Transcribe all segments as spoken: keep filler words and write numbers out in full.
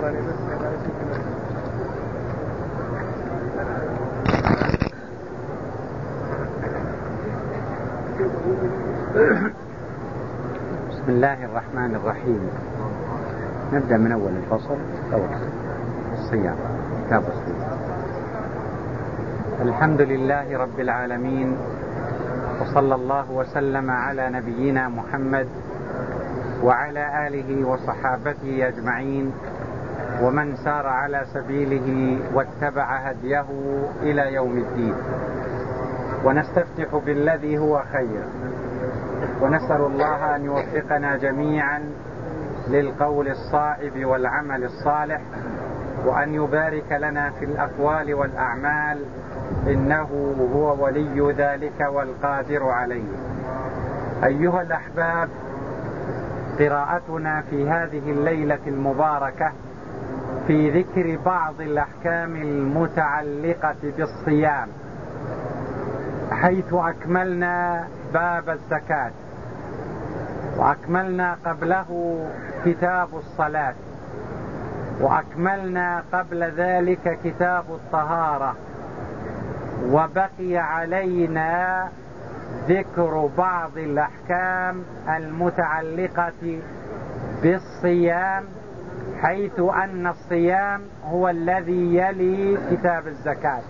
بسم الله الرحمن الرحيم. نبدأ من أول الفصل أول الصيام، كتاب الصيام. الحمد لله رب العالمين، وصلى الله وسلم على نبينا محمد وعلى آله وصحابته أجمعين، ومن سار على سبيله واتبع هديه إلى يوم الدين. ونستفتح بالذي هو خير، ونسأل الله أن يوفقنا جميعا للقول الصائب والعمل الصالح، وأن يبارك لنا في الأقوال والأعمال، إنه هو ولي ذلك والقادر عليه. أيها الأحباب، قراءتنا في هذه الليلة المباركة في ذكر بعض الأحكام المتعلقة بالصيام، حيث أكملنا باب الزكاة، وأكملنا قبله كتاب الصلاة، وأكملنا قبل ذلك كتاب الطهارة، وبقي علينا ذكر بعض الأحكام المتعلقة بالصيام، حيث أن الصيام هو الذي يلي كتاب الزكاة.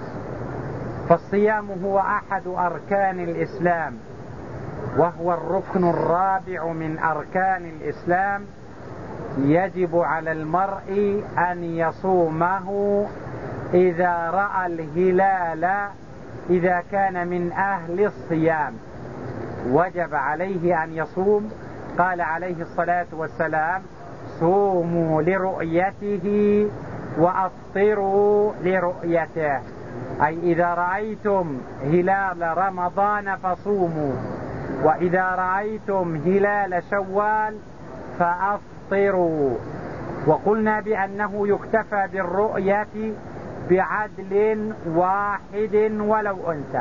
فالصيام هو أحد أركان الإسلام، وهو الركن الرابع من أركان الإسلام. يجب على المرء أن يصومه إذا رأى الهلال، إذا كان من أهل الصيام وجب عليه أن يصوم. قال عليه الصلاة والسلام: صوموا لرؤيته وأفطروا لرؤيته، أي إذا رأيتم هلال رمضان فصوموا، وإذا رأيتم هلال شوال فأفطروا. وقلنا بأنه يكتفى بالرؤية بعدل واحد ولو أنثى،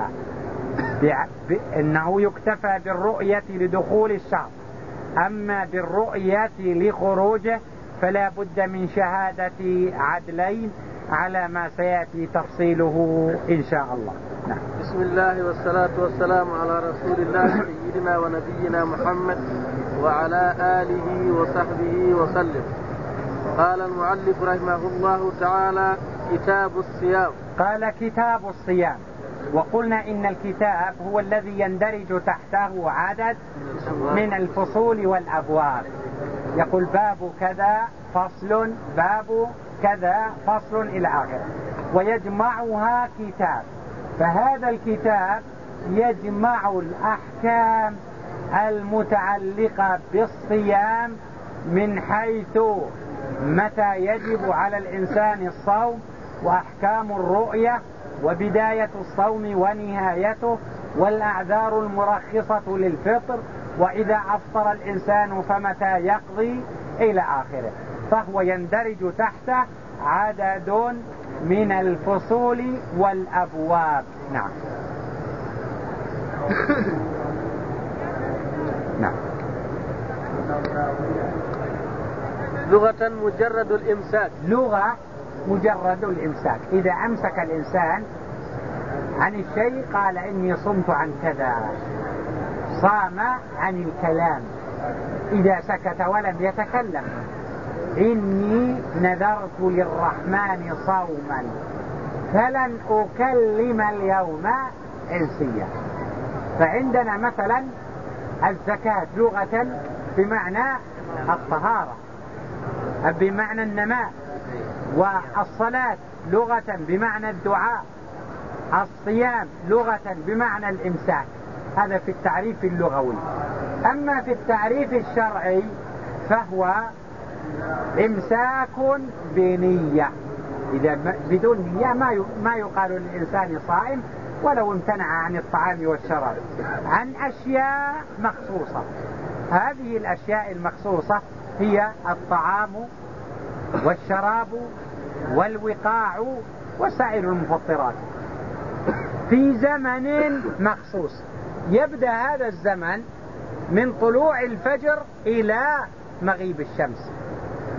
إنه يكتفى بالرؤية لدخول الشهر، أما بالرؤية لخروجه فلا بد من شهادة عدلين، على ما سيأتي تفصيله إن شاء الله. نعم. بسم الله والصلاة والسلام على رسول الله سيدنا ونبينا محمد وعلى آله وصحبه وسلم. قال المؤلف رحمه الله تعالى: كتاب الصيام. قال كتاب الصيام، وقلنا إن الكتاب هو الذي يندرج تحته عدد من الفصول والأبواب. يقول باب كذا فصل، باب كذا فصل إلى آخره، ويجمعها كتاب. فهذا الكتاب يجمع الأحكام المتعلقة بالصيام، من حيث متى يجب على الإنسان الصوم، وأحكام الرؤية، وبداية الصوم ونهايته، والأعذار المرخصة للفطر، وإذا أفطر الإنسان فمتى يقضي إلى آخره. فهو يندرج تحته عدد من الفصول والأبواب. نعم. نعم. لغة مجرد الإمساك. لغة مجرد الإمساك، إذا أمسك الإنسان عن الشيء قال إني صمت عن كذا، صام عن الكلام. إذا سكت ولم يتكلم: إني نذرت للرحمن صوما فلن أكلم اليوم إنسيا. فعندنا مثلا الزكاة لغة بمعنى الطهارة، بمعنى النماء، والصلاة لغة بمعنى الدعاء، الصيام لغة بمعنى الإمساك. هذا في التعريف اللغوي. أما في التعريف الشرعي فهو إمساك بنية. إذا بدون نية ما يقال للإنسان صائم، ولو امتنع عن الطعام والشراب عن أشياء مخصوصة. هذه الأشياء المخصوصة هي الطعام والشراب والوقاع وسائر المفطرات في زمن مخصوص. يبدأ هذا الزمن من طلوع الفجر إلى مغيب الشمس،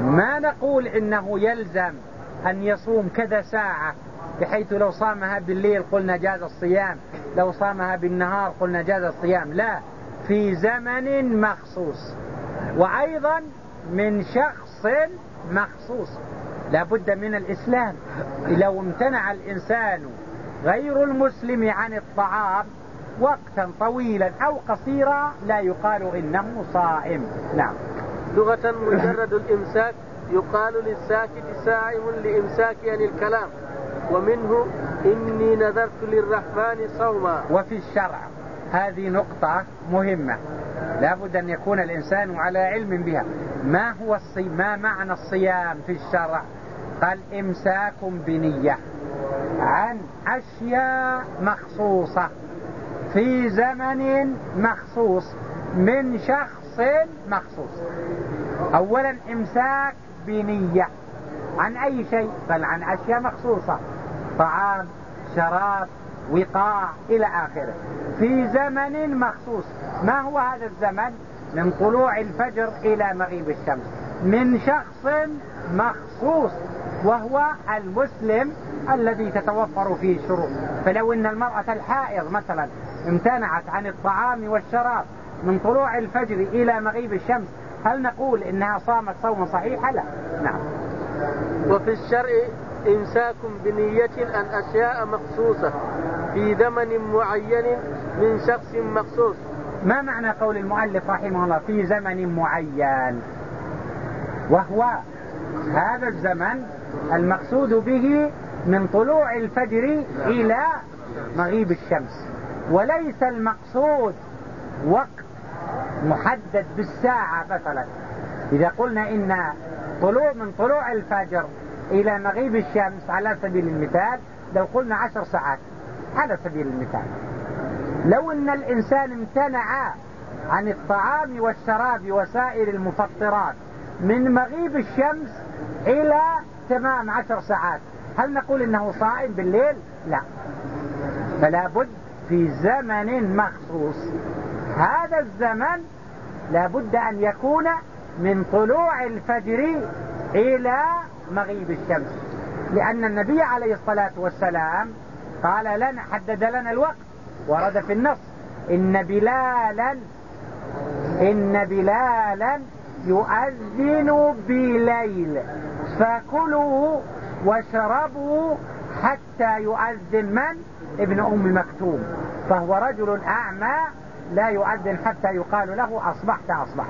ما نقول إنه يلزم أن يصوم كذا ساعة، بحيث لو صامها بالليل قلنا جاز الصيام، لو صامها بالنهار قلنا جاز الصيام. لا، في زمن مخصوص، وأيضا من شخص مخصوص. لا بد من الإسلام. لو امتنع الإنسان غير المسلم عن الطعام وقتا طويلا أو قصيرا لا يقال إنه صائم. نعم. لغة مجرد الإمساك يقال للساكت سائم لإمساك عن الكلام، ومنه إني نذرت للرحمن صوما. وفي الشرع هذه نقطة مهمة لا بد أن يكون الإنسان على علم بها. ما هو الصيام؟ ما معنى الصيام في الشرع؟ قال إمساك بنية عن أشياء مخصوصة في زمن مخصوص من شخص مخصوص. أولا إمساك بنية عن أي شيء؟ قال عن أشياء مخصوصة، طعام، شراب، وقاع إلى آخره، في زمن مخصوص. ما هو هذا الزمن؟ من طلوع الفجر إلى مغيب الشمس، من شخص مخصوص وهو المسلم الذي تتوفر فيه الشروط. فلو أن المرأة الحائض مثلا امتنعت عن الطعام والشراب من طلوع الفجر إلى مغيب الشمس، هل نقول إنها صامت صوما صحيحا؟ لا. نعم. وفي الشرع إمساك بنية عن أشياء مخصوصة في زمن معين من شخص مخصوص. ما معنى قول المؤلف رحمه الله في زمن معين؟ وهو هذا الزمن المقصود به من طلوع الفجر إلى مغيب الشمس، وليس المقصود وقت محدد بالساعة. مثلا إذا قلنا إن طلوع من طلوع الفجر إلى مغيب الشمس على سبيل المثال، لو قلنا عشر ساعات على سبيل المثال، لو أن الإنسان امتنع عن الطعام والشراب وسائر المفطرات من مغيب الشمس إلى تمام عشر ساعات، هل نقول إنه صائم بالليل؟ لا. فلا بد في زمن مخصوص. هذا الزمن لا بد أن يكون من طلوع الفجر إلى مغيب الشمس، لأن النبي عليه الصلاة والسلام قال لنا، حدد لنا الوقت، ورد في النص إن بلالا إن بلالا يؤذن بليل فكلوا واشربوا حتى يؤذن من؟ ابن أم مكتوم، فهو رجل أعمى لا يؤذن حتى يقال له أصبحت أصبحت.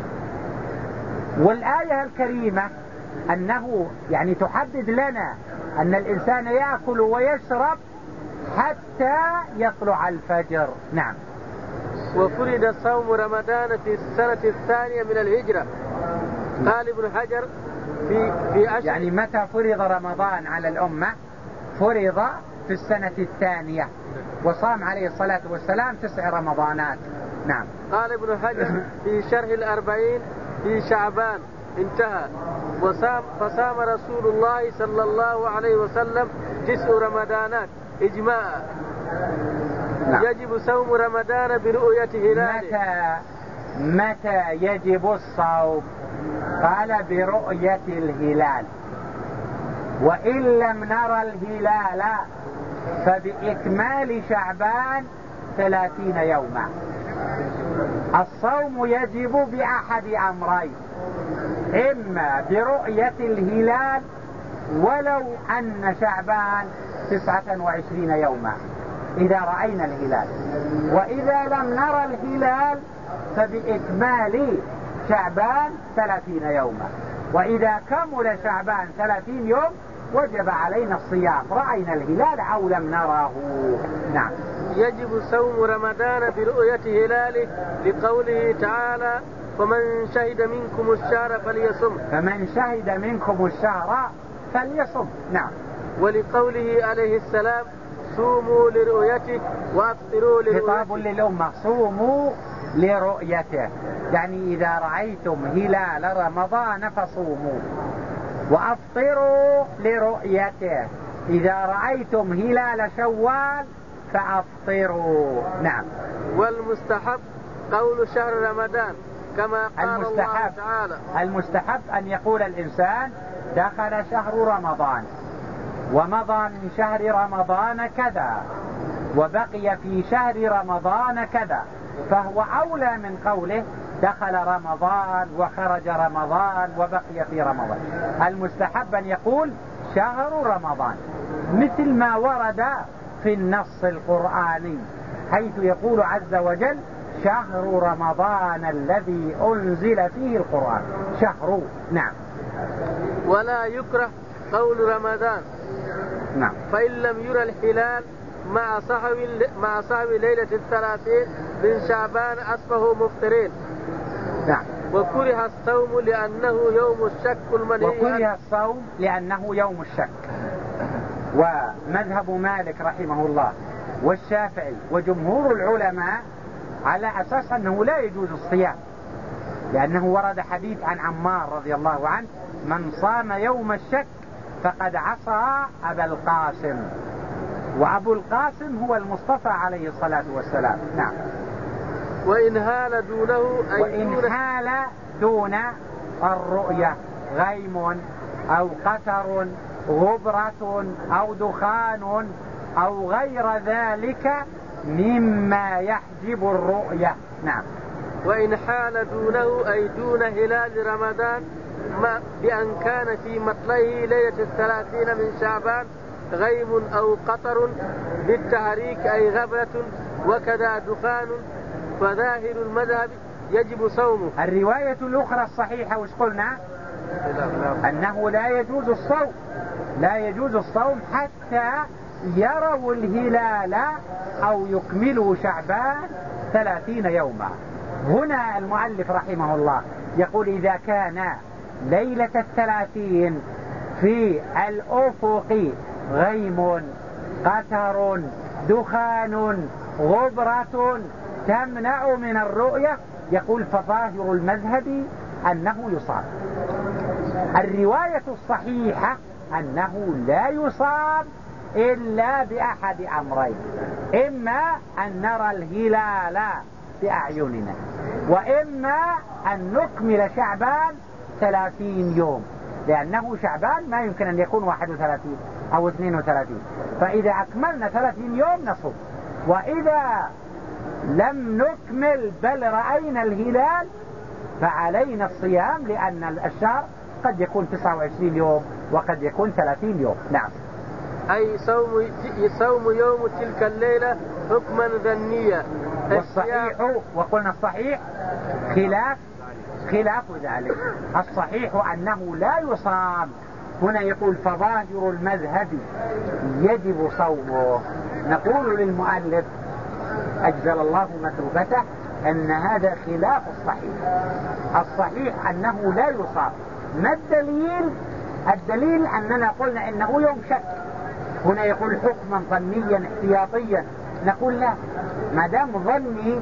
والآية الكريمة أنه يعني تحدد لنا أن الإنسان يأكل ويشرب حتى يطلع الفجر. نعم. وفرض صوم رمضان في السنة الثانية من الهجرة. قال ابن حجر في في أشهر، يعني متى فرض رمضان على الأمة؟ فرض في السنة الثانية، وصام عليه الصلاة والسلام تسع رمضانات. نعم. قال ابن حجر في شرح الأربعين في شعبان انتهى. وصام فصام رسول الله صلى الله عليه وسلم تسع رمضانات إجماعا. نعم. يجب صوم رمضان برؤية هلاله. متى متى يجب الصوم؟ قال برؤية الهلال، وإن لم نرى الهلال فبإكمال شعبان ثلاثين يوما. الصوم يجب بأحد أمرين، إما برؤية الهلال ولو أن شعبان تسعة وعشرين يوما إذا رأينا الهلال، وإذا لم نرى الهلال فبإكمال شعبان ثلاثين يوما. وإذا كمل شعبان ثلاثين يوم وجب علينا الصيام، رأينا الهلال أو لم نراه. نعم. يجب صوم رمضان برؤية هلاله لقوله تعالى فمن شهد منكم الشهر فليصم. فمن شهد منكم الشهر فليصم. نعم. ولقوله عليه السلام صوموا لرؤيته وافطروا لرؤيته. خطاب للأمة، صوموا لرؤيته، يعني إذا رأيتم هلال رمضان فصوموا، وأفطروا لرؤيته، إذا رأيتم هلال شوال فأفطروا. نعم. والمستحب قول شهر رمضان كما قال الله تعالى. المستحب أن يقول الإنسان دخل شهر رمضان ومضى من شهر رمضان كذا وبقي في شهر رمضان كذا، فهو أولى من قوله دخل رمضان وخرج رمضان وبقي في رمضان. المستحب أن يقول شهر رمضان مثل ما ورد في النص القرآني حيث يقول عز وجل شهر رمضان الذي أنزل فيه القرآن. شهر. نعم. ولا يكره قول رمضان. نعم. فإن لم يرى الهلال مع صحو مع صحو ليلة الثلاثين من شعبان أصبحوا مفطرين. نعم. وكره الصوم لأنه يوم الشك المنهي عنه. وكره الصوم لأنه يوم الشك. ومذهب مالك رحمه الله والشافعي وجمهور العلماء على أساس أنه لا يجوز الصيام، لأنه ورد حديث عن عمار رضي الله عنه من صام يوم الشك فقد عصى أبا القاسم، وأبو القاسم هو المصطفى عليه الصلاة والسلام. نعم. وإن هال دونه أي وإن هال دون الرؤية غيم أو قتر غبرة أو دخان أو غير ذلك مما يحجب الرؤية. نعم. وإن حال دونه أي دون هلال رمضان ما بأن كان في مطلعه ليلة الثلاثين من شعبان غيم أو قطر بالتحريك أي غبرة وكذا دخان فظاهر المذهب يجب صومه. الرواية الأخرى الصحيحة وش قلنا؟ أنه لا يجوز الصوم، لا يجوز الصوم حتى يروا الهلال أو يكملوا شعبان ثلاثين يوما. هنا المؤلف رحمه الله يقول إذا كان ليلة الثلاثين في الأفق غيم قتر دخان غبرة تمنع من الرؤية، يقول فظاهر المذهب أنه يصاب. الرواية الصحيحة أنه لا يصاب إلا بأحد أمرين، إما أن نرى الهلال بأعيننا، وإما أن نكمل شعبان ثلاثين يوم، لأنه شعبان ما يمكن أن يكون واحد وثلاثين أو اثنين وثلاثين، فإذا أكملنا ثلاثين يوم نصوم، وإذا لم نكمل بل رأينا الهلال فعلينا الصيام، لأن الشهر قد يكون تسعة وعشرين يوم وقد يكون ثلاثين يوم. نعم. أي صوم صوم يوم تلك الليلة حكما ظنيا. والصحيح وقلنا الصحيح خلاف خلاف ذلك. الصحيح أنه لا يصام. هنا يقول فظاهر المذهب يجب صومه. نقول للمؤلف أجزل الله مثوبته أن هذا خلاف الصحيح. الصحيح أنه لا يصام. ما الدليل؟ الدليل أننا قلنا إنه يوم شك. هنا يقول حكما ظنيا احتياطيا، نقول لا، ما دام ظني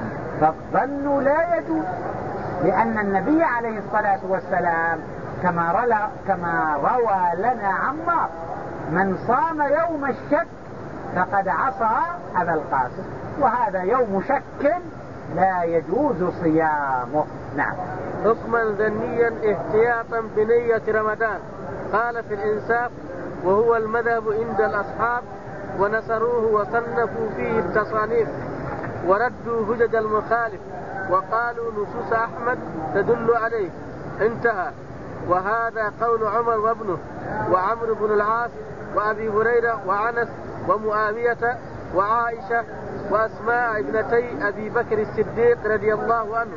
فالظن لا يجوز، لأن النبي عليه الصلاة والسلام كما روى كما روى لنا عمار من صام يوم الشك فقد عصى أبا القاسم، وهذا يوم شك لا يجوز صيامه. نعم. حكما ظنيا احتياطا بنية رمضان. قال في الإنصاف وهو المذهب عند الأصحاب ونصروه وصنفوا فيه التصانيف وردوا هجج المخالف وقالوا نصوص أحمد تدل عليه. انتهى. وهذا قول عمر وابنه وعمرو بن العاص وأبي هريرة وعنس ومعاوية وعائشة وأسماء ابنتي أبي بكر الصديق رضي الله عنه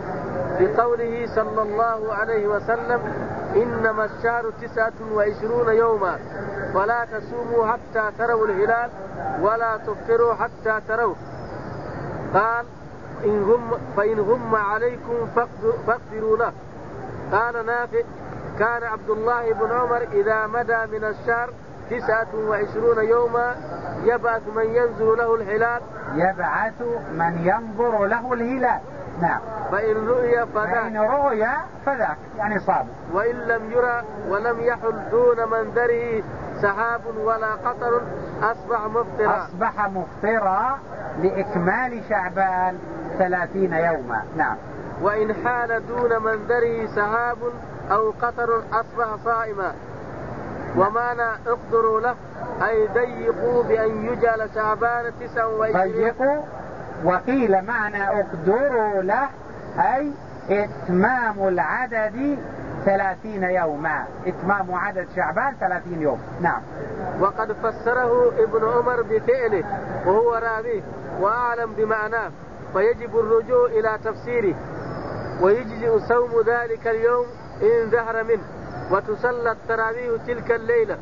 بقوله صلى الله عليه وسلم إنما الشهر تسعة وعشرون يوما فلا تصوموا حتى تروا الهلال ولا تفطروا حتى تروه. قال إن هم فإن هم عليكم فاقدروا له. قال نافع كان عبد الله بن عمر إذا مدى من الشهر تسعة وعشرون يوما يبعث من ينظر له الهلال يبعث من ينظر له الهلال. نعم. فإن رؤي فذاك فإن رؤي فذاك يعني صام. وإن لم يرى ولم يحل دون منظره سحاب ولا قطر أصبح مفطرا أصبح مفطرا لإكمال شعبان ثلاثين يوما. نعم. وإن حال دون منذره سحاب أو قطر أصبح صائما. ومعنى اقدروا له أي ضيقوا بأن يجعل شعبان تسعا وعشرين. ضيقوا، وقيل معنى اقدروا له أي إتمام العدد ثلاثين يوما، إتمام عدد شعبان ثلاثين يوم. نعم. وقد فسره ابن عمر بفعله وهو راويه وأعلم بمعناه، فيجب الرجوع إلى تفسيره. ويجزئ صوم ذلك اليوم إن ظهر منه، وتصلى التراويح تلك الليلة.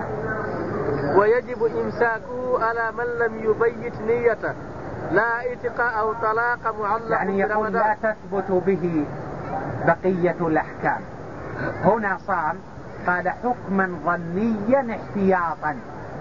ويجب إمساكه على من لم يبيت نيته، لا اتقاء أو طلاق معلق. يعني يقول لا تثبت به بقية الأحكام. هنا صام قال حكما ظنيا احتياطا،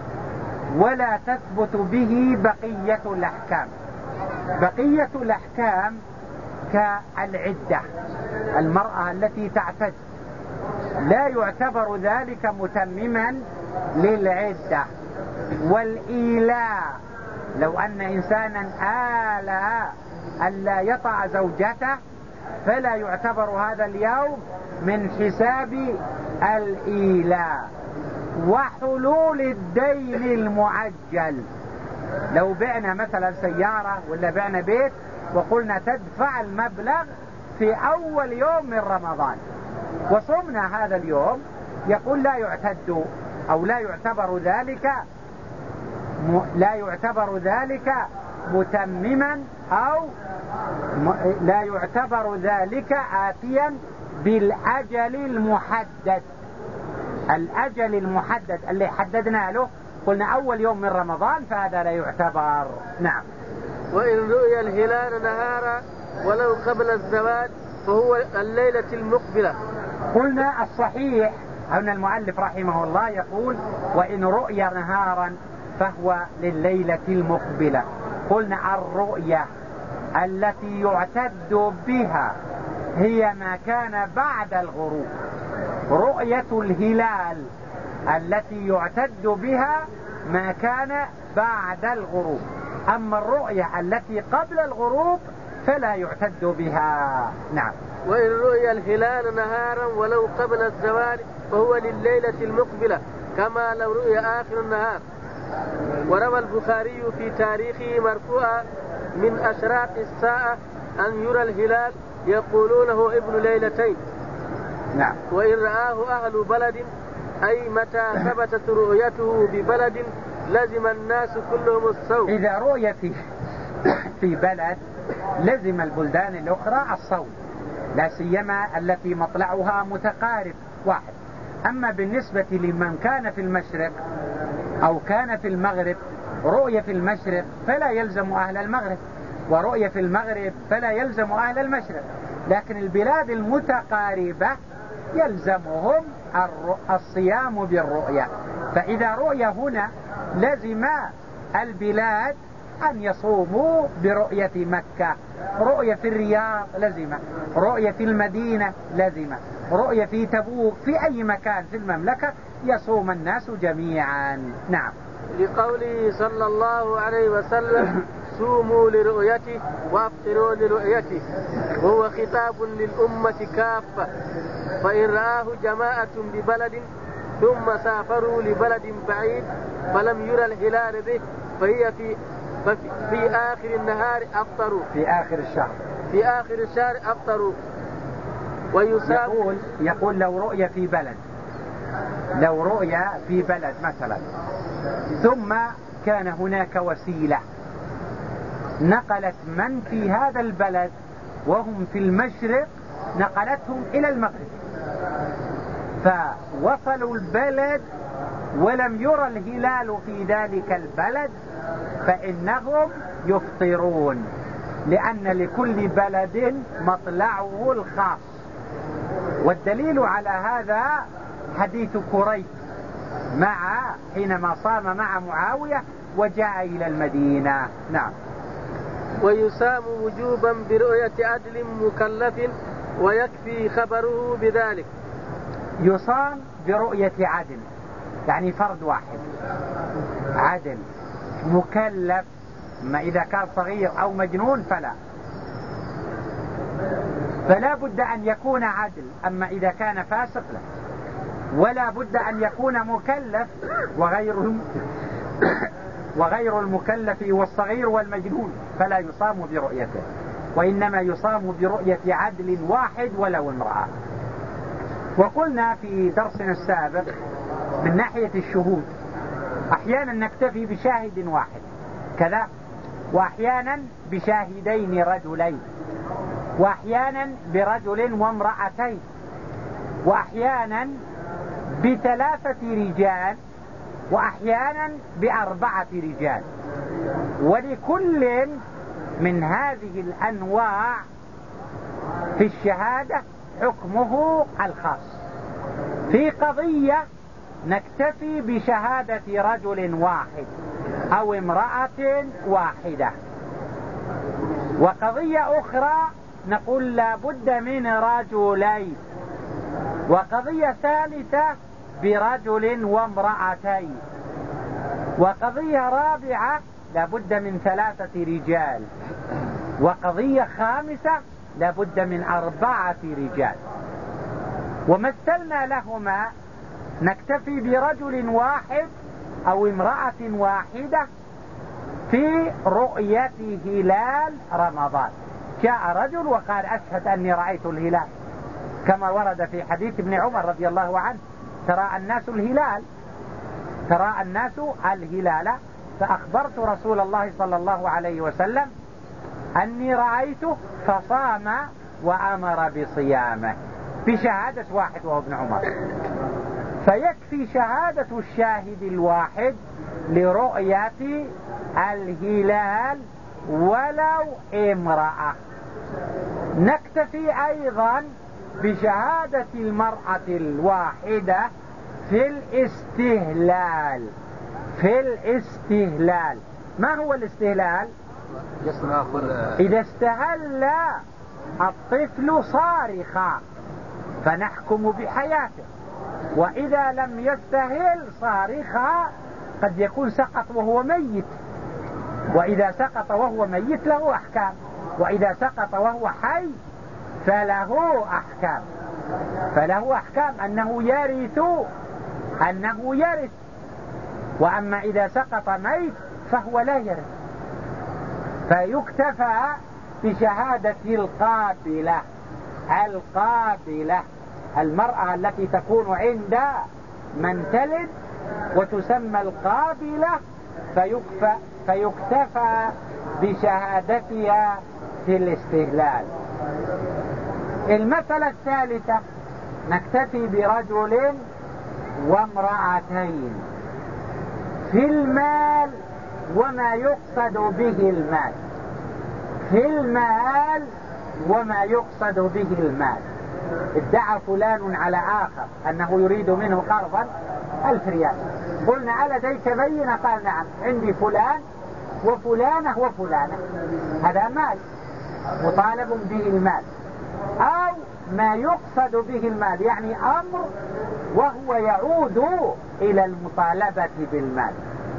ولا تثبت به بقية الأحكام. بقية الأحكام كالعدة، المرأة التي تعتد لا يعتبر ذلك متمما للعدة. والإيلاء، لو أن إنسانا آلى ألا يطع زوجته فلا يعتبر هذا اليوم من حساب الإيلاء. وحلول الدين المعجل، لو بعنا مثلا سيارة ولا بعنا بيت وقلنا تدفع المبلغ في أول يوم من رمضان وصمنا هذا اليوم، يقول لا يعتد أو لا يعتبر ذلك لا يعتبر ذلك متمما أو لا يعتبر ذلك آتيا بالأجل المحدد. الأجل المحدد اللي حددنا له قلنا أول يوم من رمضان، فهذا لا يعتبر. نعم. وإن رؤي الهلال نهارا ولو قبل الزوال فهو الليلة المقبلة. قلنا الصحيح أن المؤلف رحمه الله يقول وإن رؤي نهارا فهو لليلة المقبلة. قلنا الرؤية التي يعتد بها هي ما كان بعد الغروب. رؤية الهلال التي يعتد بها ما كان بعد الغروب، أما الرؤية التي قبل الغروب فلا يعتد بها. نعم. وإن رؤي الهلال نهارا ولو قبل الزوال فهو لليلة المقبلة كما لو رؤي آخر النهار. وروى البخاري في تاريخه مرفوعا من أشراط الساعة أن يرى الهلال يقولونه ابن ليلتين. نعم. وإن رآه أهل بلد أي متى ثبتت رؤيته ببلد لزم الناس كلهم الصوم. إذا رؤي في في بلد لزم البلدان الأخرى الصوم، لا سيما التي مطلعها متقارب واحد. أما بالنسبة لمن كان في المشرق أو كان في المغرب، رؤية في المشرق فلا يلزم أهل المغرب، ورؤية في المغرب فلا يلزم أهل المشرق. لكن البلاد المتقاربة يلزمهم الصيام بالرؤية. فإذا رؤية هنا لزم البلاد أن يصوموا برؤية مكة. رؤية في الرياض لزمة، رؤية في المدينة لزمة، رؤية في تبوك، في أي مكان في المملكة يصوم الناس جميعا. نعم. لقوله صلى الله عليه وسلم صوموا لرؤيته وافطروا لرؤيته، وهو خطاب للأمة كافة. فإن رآه جماعة ببلد ثم سافروا لبلد بعيد فلم يرى الهلال به فهي في في آخر النهار أفطروا، في آخر الشهر في آخر الشهر أفطروا. ويساب يقول, يقول لو رؤية في بلد لو رؤية في بلد مثلا ثم كان هناك وسيلة نقلت من في هذا البلد وهم في المشرق نقلتهم إلى المغرب، فوصلوا البلد ولم يرى الهلال في ذلك البلد فإنهم يفطرون، لأن لكل بلد مطلعه الخاص. والدليل على هذا حديث كريب مع حينما صام مع معاوية وجاء إلى المدينة. نعم. ويسام وجوبا برؤية عدل مكلف ويكفي خبره بذلك. يصام برؤية عدل يعني فرد واحد عدل مكلف، ما إذا كان صغير أو مجنون فلا. فلا بد أن يكون عدل. أما إذا كان فاسق لا. ولا بد أن يكون مكلف، وغير وغير المكلف والصغير والمجنون فلا يصام برؤيته، وإنما يصام برؤية عدل واحد ولو امرأة. وقلنا في درسنا السابق من ناحية الشهود أحيانا نكتفي بشاهد واحد كذا، وأحيانا بشاهدين رجلين، وأحيانا برجل وامرأتين، وأحيانا بثلاثة رجال، وأحيانا بأربعة رجال. ولكل من هذه الأنواع في الشهادة حكمه الخاص. في قضية نكتفي بشهادة رجل واحد أو امرأة واحدة، وقضية أخرى نقول لا بد من رجلين، وقضية ثالثة برجل وامرأتين، وقضية رابعة لا بد من ثلاثة رجال، وقضية خامسة لا بد من أربعة رجال. ومثلنا لهما نكتفي برجل واحد أو امرأة واحدة في رؤية هلال رمضان. جاء رجل وقال أشهد أني رأيت الهلال، كما ورد في حديث ابن عمر رضي الله عنه: ترى الناس الهلال ترى الناس الهلال فأخبرت رسول الله صلى الله عليه وسلم أني رأيته فصام وأمر بصيامه، بشهادة واحد وهو ابن عمر. فيكفي شهادة الشاهد الواحد لرؤية الهلال ولو امرأة. نكتفي أيضا بشهادة المرأة الواحدة في الاستهلال. في الاستهلال ما هو الاستهلال؟ إذا استهل الطفل صارخا فنحكم بحياته، وإذا لم يستهل صارخا قد يكون سقط وهو ميت، وإذا سقط وهو ميت له أحكام، وإذا سقط وهو حي فله أحكام فله أحكام أنه يرث أنه يرث وأما إذا سقط ميت فهو لا يرث. فيكتفى بشهادة القابلة القابلة المرأة التي تكون عند من تلد وتسمى القابلة، فيكفى فيكتفى بشهادتها في الاستهلال. المسألة الثالثة نكتفي برجل وامرأتين في المال وما يقصد به المال. في المال وما يقصد به المال. ادعى فلان على آخر أنه يريد منه قرضا ألف ريال، قلنا على لديك بينة؟ قال نعم، عندي فلان وفلانة وفلانة. هذا مال مطالب به المال، أو ما يقصد به المال يعني أمر وهو يعود إلى المطالبة بالمال.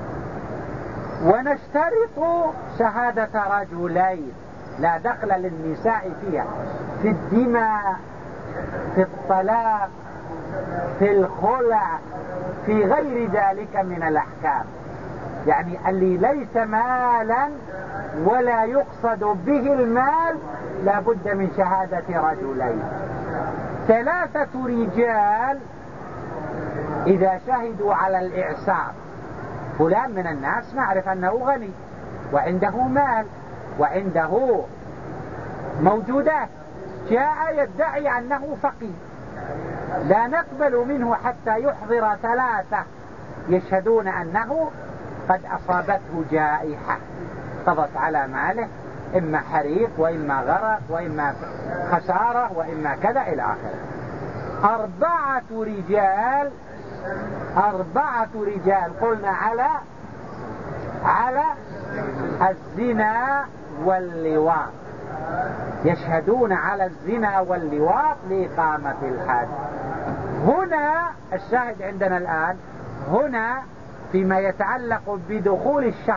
ونشترط شهادة رجلين لا دخل للنساء فيها، في الدماء، في الطلاق، في الخلع، في غير ذلك من الأحكام. يعني اللي ليس مالا ولا يقصد به المال لا بد من شهادة رجلين. ثلاثة رجال إذا شهدوا على الإعسار، فلان من الناس نعرف أنه غني وعنده مال وعنده موجودات، جاء يدعي أنه فقير، لا نقبل منه حتى يحضر ثلاثة يشهدون أنه قد أصابته جائحة قضت على ماله، إما حريق وإما غرق وإما خسارة وإما كذا إلى آخره. أربعة رجال أربعة رجال قلنا على على الزنا واللواط، يشهدون على الزنا واللواط لإقامة الحد. هنا الشاهد عندنا الآن هنا فيما يتعلق بدخول الشخص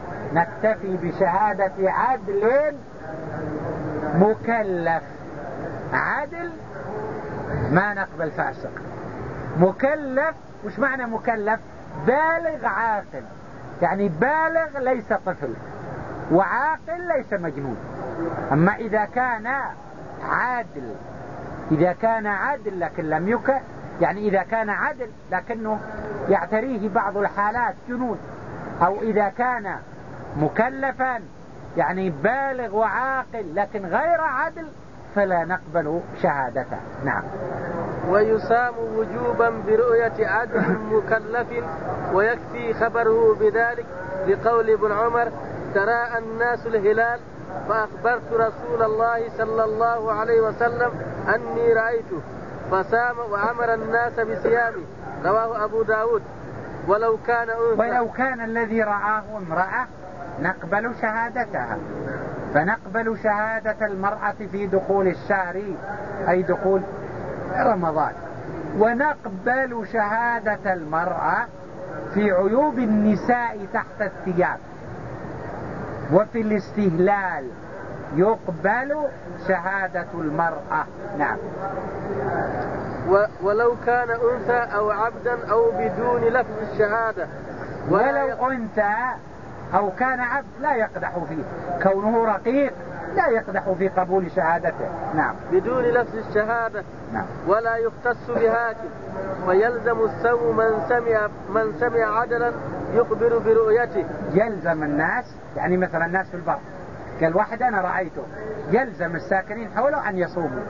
نكتفي بشهادة عدل مكلف عادل ما نقبل فاسق. مكلف، وش معنى مكلف؟ بالغ عاقل، يعني بالغ ليس طفل، وعاقل ليس مجنون. أما إذا كان عادل، إذا كان عادل لكن لم يك يعني إذا كان عادل لكنه يعتريه بعض الحالات جنون، أو إذا كان مكلفا يعني بالغ وعاقل لكن غير عادل، فلا نقبل شهادته. نعم. ويسام وجوبا برؤية عدل مكلف، ويكفي خبره بذلك لقول ابن عمر: تراءى الناس الهلال فأخبرت رسول الله صلى الله عليه وسلم أني رأيته فسام وأمر الناس بصيامه. رواه أبو داود. ولو كان أنثى ولو كان الذي رآه امرأة نقبل شهادتها، فنقبل شهادة المرأة في دخول الشهر أي دخول رمضان، ونقبل شهادة المرأة في عيوب النساء تحت الثياب، وفي الاستهلال يقبل شهادة المرأة. نعم. ولو كان أنثى أو عبدا أو بدون لفظ الشهادة. ولو أنثى أو كان عبد لا يقدح فيه، كونه رقيق لا يقدح في قبول شهادته. نعم. بدون لفظ الشهادة. نعم. ولا يختص بهاكم، فيلزم السوء من سمع من سمع عدلا يخبر برؤيته. يلزم الناس، يعني مثلا الناس في البر قال واحد أنا رأيته، يلزم الساكنين حوله أن يصوموا.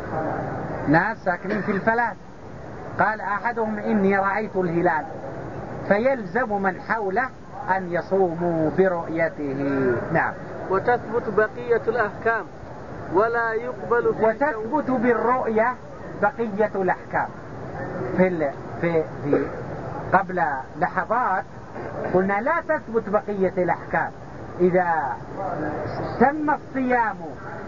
ناس ساكنين في الفلاة قال أحدهم إني رأيت الهلال، فيلزم من حوله أن يصوموا برؤيته. نعم. وتثبت بقية الأحكام ولا يقبل في وتثبت بالرؤية بقية الأحكام. في, في, في قبل لحظات قلنا لا تثبت بقية الأحكام إذا تم الصيام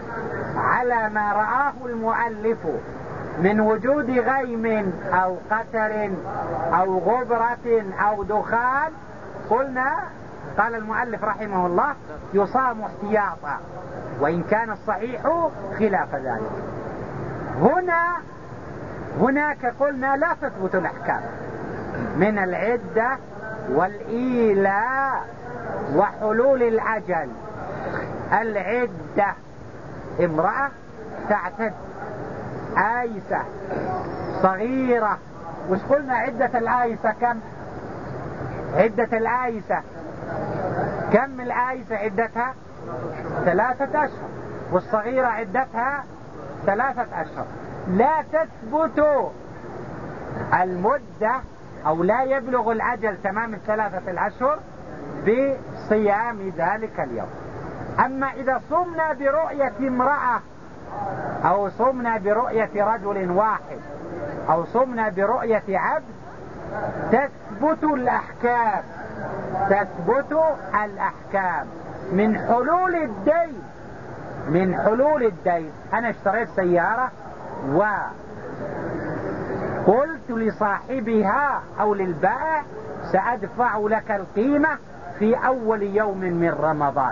على ما رآه المؤلف من وجود غيم أو قتر أو غبرة أو دخان. قلنا قال المؤلف رحمه الله يصام احتياطا، وإن كان الصحيح خلاف ذلك. هنا هناك قلنا لا تثبت الأحكام من العدة والإيلاء وحلول الأجل. العدة امرأة تعتد آيسة صغيرة. وش قلنا عدة الآيسة كم؟ عدة الآيسة كم؟ الآيسة عدتها ثلاثة أشهر، والصغيرة عدتها ثلاثة أشهر. لا تثبت المدة أو لا يبلغ الأجل تمام الثلاثة الأشهر بصيام ذلك اليوم. أما إذا صمنا برؤية امرأة أو صمنا برؤية رجل واحد أو صمنا برؤية عبد تثبت الأحكام، تثبت الأحكام من حلول الدين. من حلول الدين أنا اشتريت سيارة وقلت لصاحبها أو للبائع سأدفع لك القيمة في أول يوم من رمضان.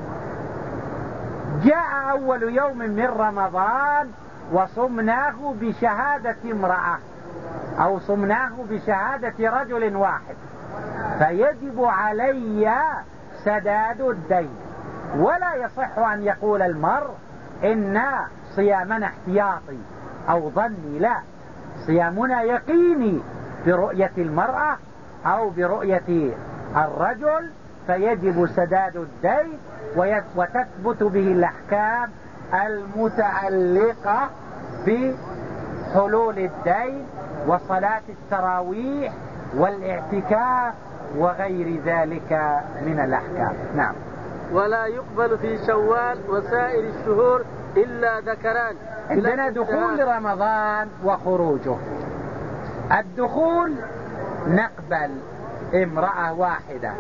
جاء أول يوم من رمضان وصمناه بشهادة امرأة أو صمناه بشهادة رجل واحد، فيجب علي سداد الدين. ولا يصح أن يقول المرء إن صيامنا احتياطي أو ظني، لا، صيامنا يقيني برؤية المرأة أو برؤية الرجل، فيجب سداد الدين وتثبت به الأحكام المتعلقة بحلول الدين وصلاة التراويح والاعتكاف وغير ذلك من الأحكام. نعم. ولا يقبل في شوال وسائر الشهور إلا ذكران. عندنا دخول رمضان وخروجه. الدخول نقبل امرأة واحدة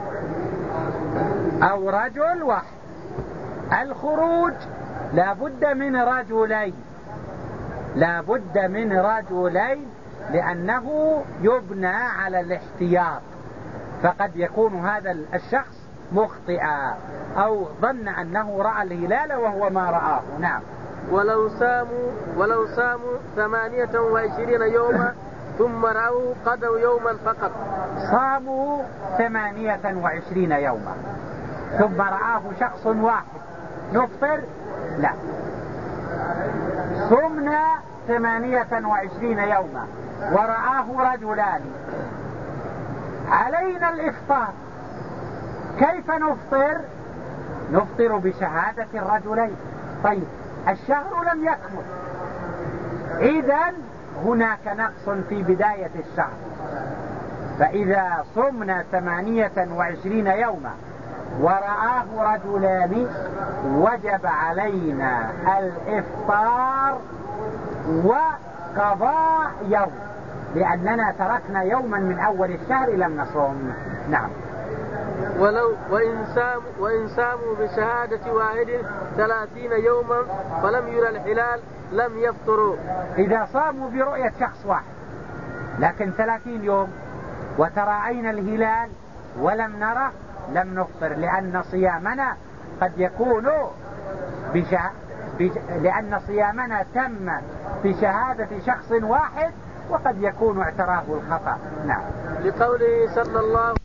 أو رجل واحد. الخروج لا بد من رجلين، لا بد من رجلين لأنه يبنى على الاحتياط، فقد يكون هذا الشخص مخطئا أو ظن أنه رأى الهلال وهو ما رآه. نعم. ولو ساموا ولو ساموا ثمانية وعشرين يوما ثم رأوا قضوا يوما فقط. صاموا ثمانية وعشرين يوما ثم رآه شخص واحد نفطر؟ لا، صمنا ثمانية وعشرين يوما ورآه رجلان، علينا الإفطار. كيف نفطر؟ نفطر بشهادة الرجلين. طيب الشهر لم يكمل، إذن هناك نقص في بداية الشهر. فإذا صمنا ثمانية وعشرين يوما ورآه رجلان وجب علينا الإفطار وقضاء يوم، لأننا تركنا يوما من أول الشهر لم نصوم. نعم. ولو وإن ساموا, وإن ساموا بشهادة واحد ثلاثين يوما فلم يرى الهلال لم يفطروا. إذا صاموا برؤية شخص واحد لكن ثلاثين يوم وتراعينا الهلال ولم نره لم نفطر، لأن صيامنا قد يكون بشه... بش... لأن صيامنا تم بشهادة شخص واحد وقد يكون اعتراه الخطأ. نعم. لقوله صلى الله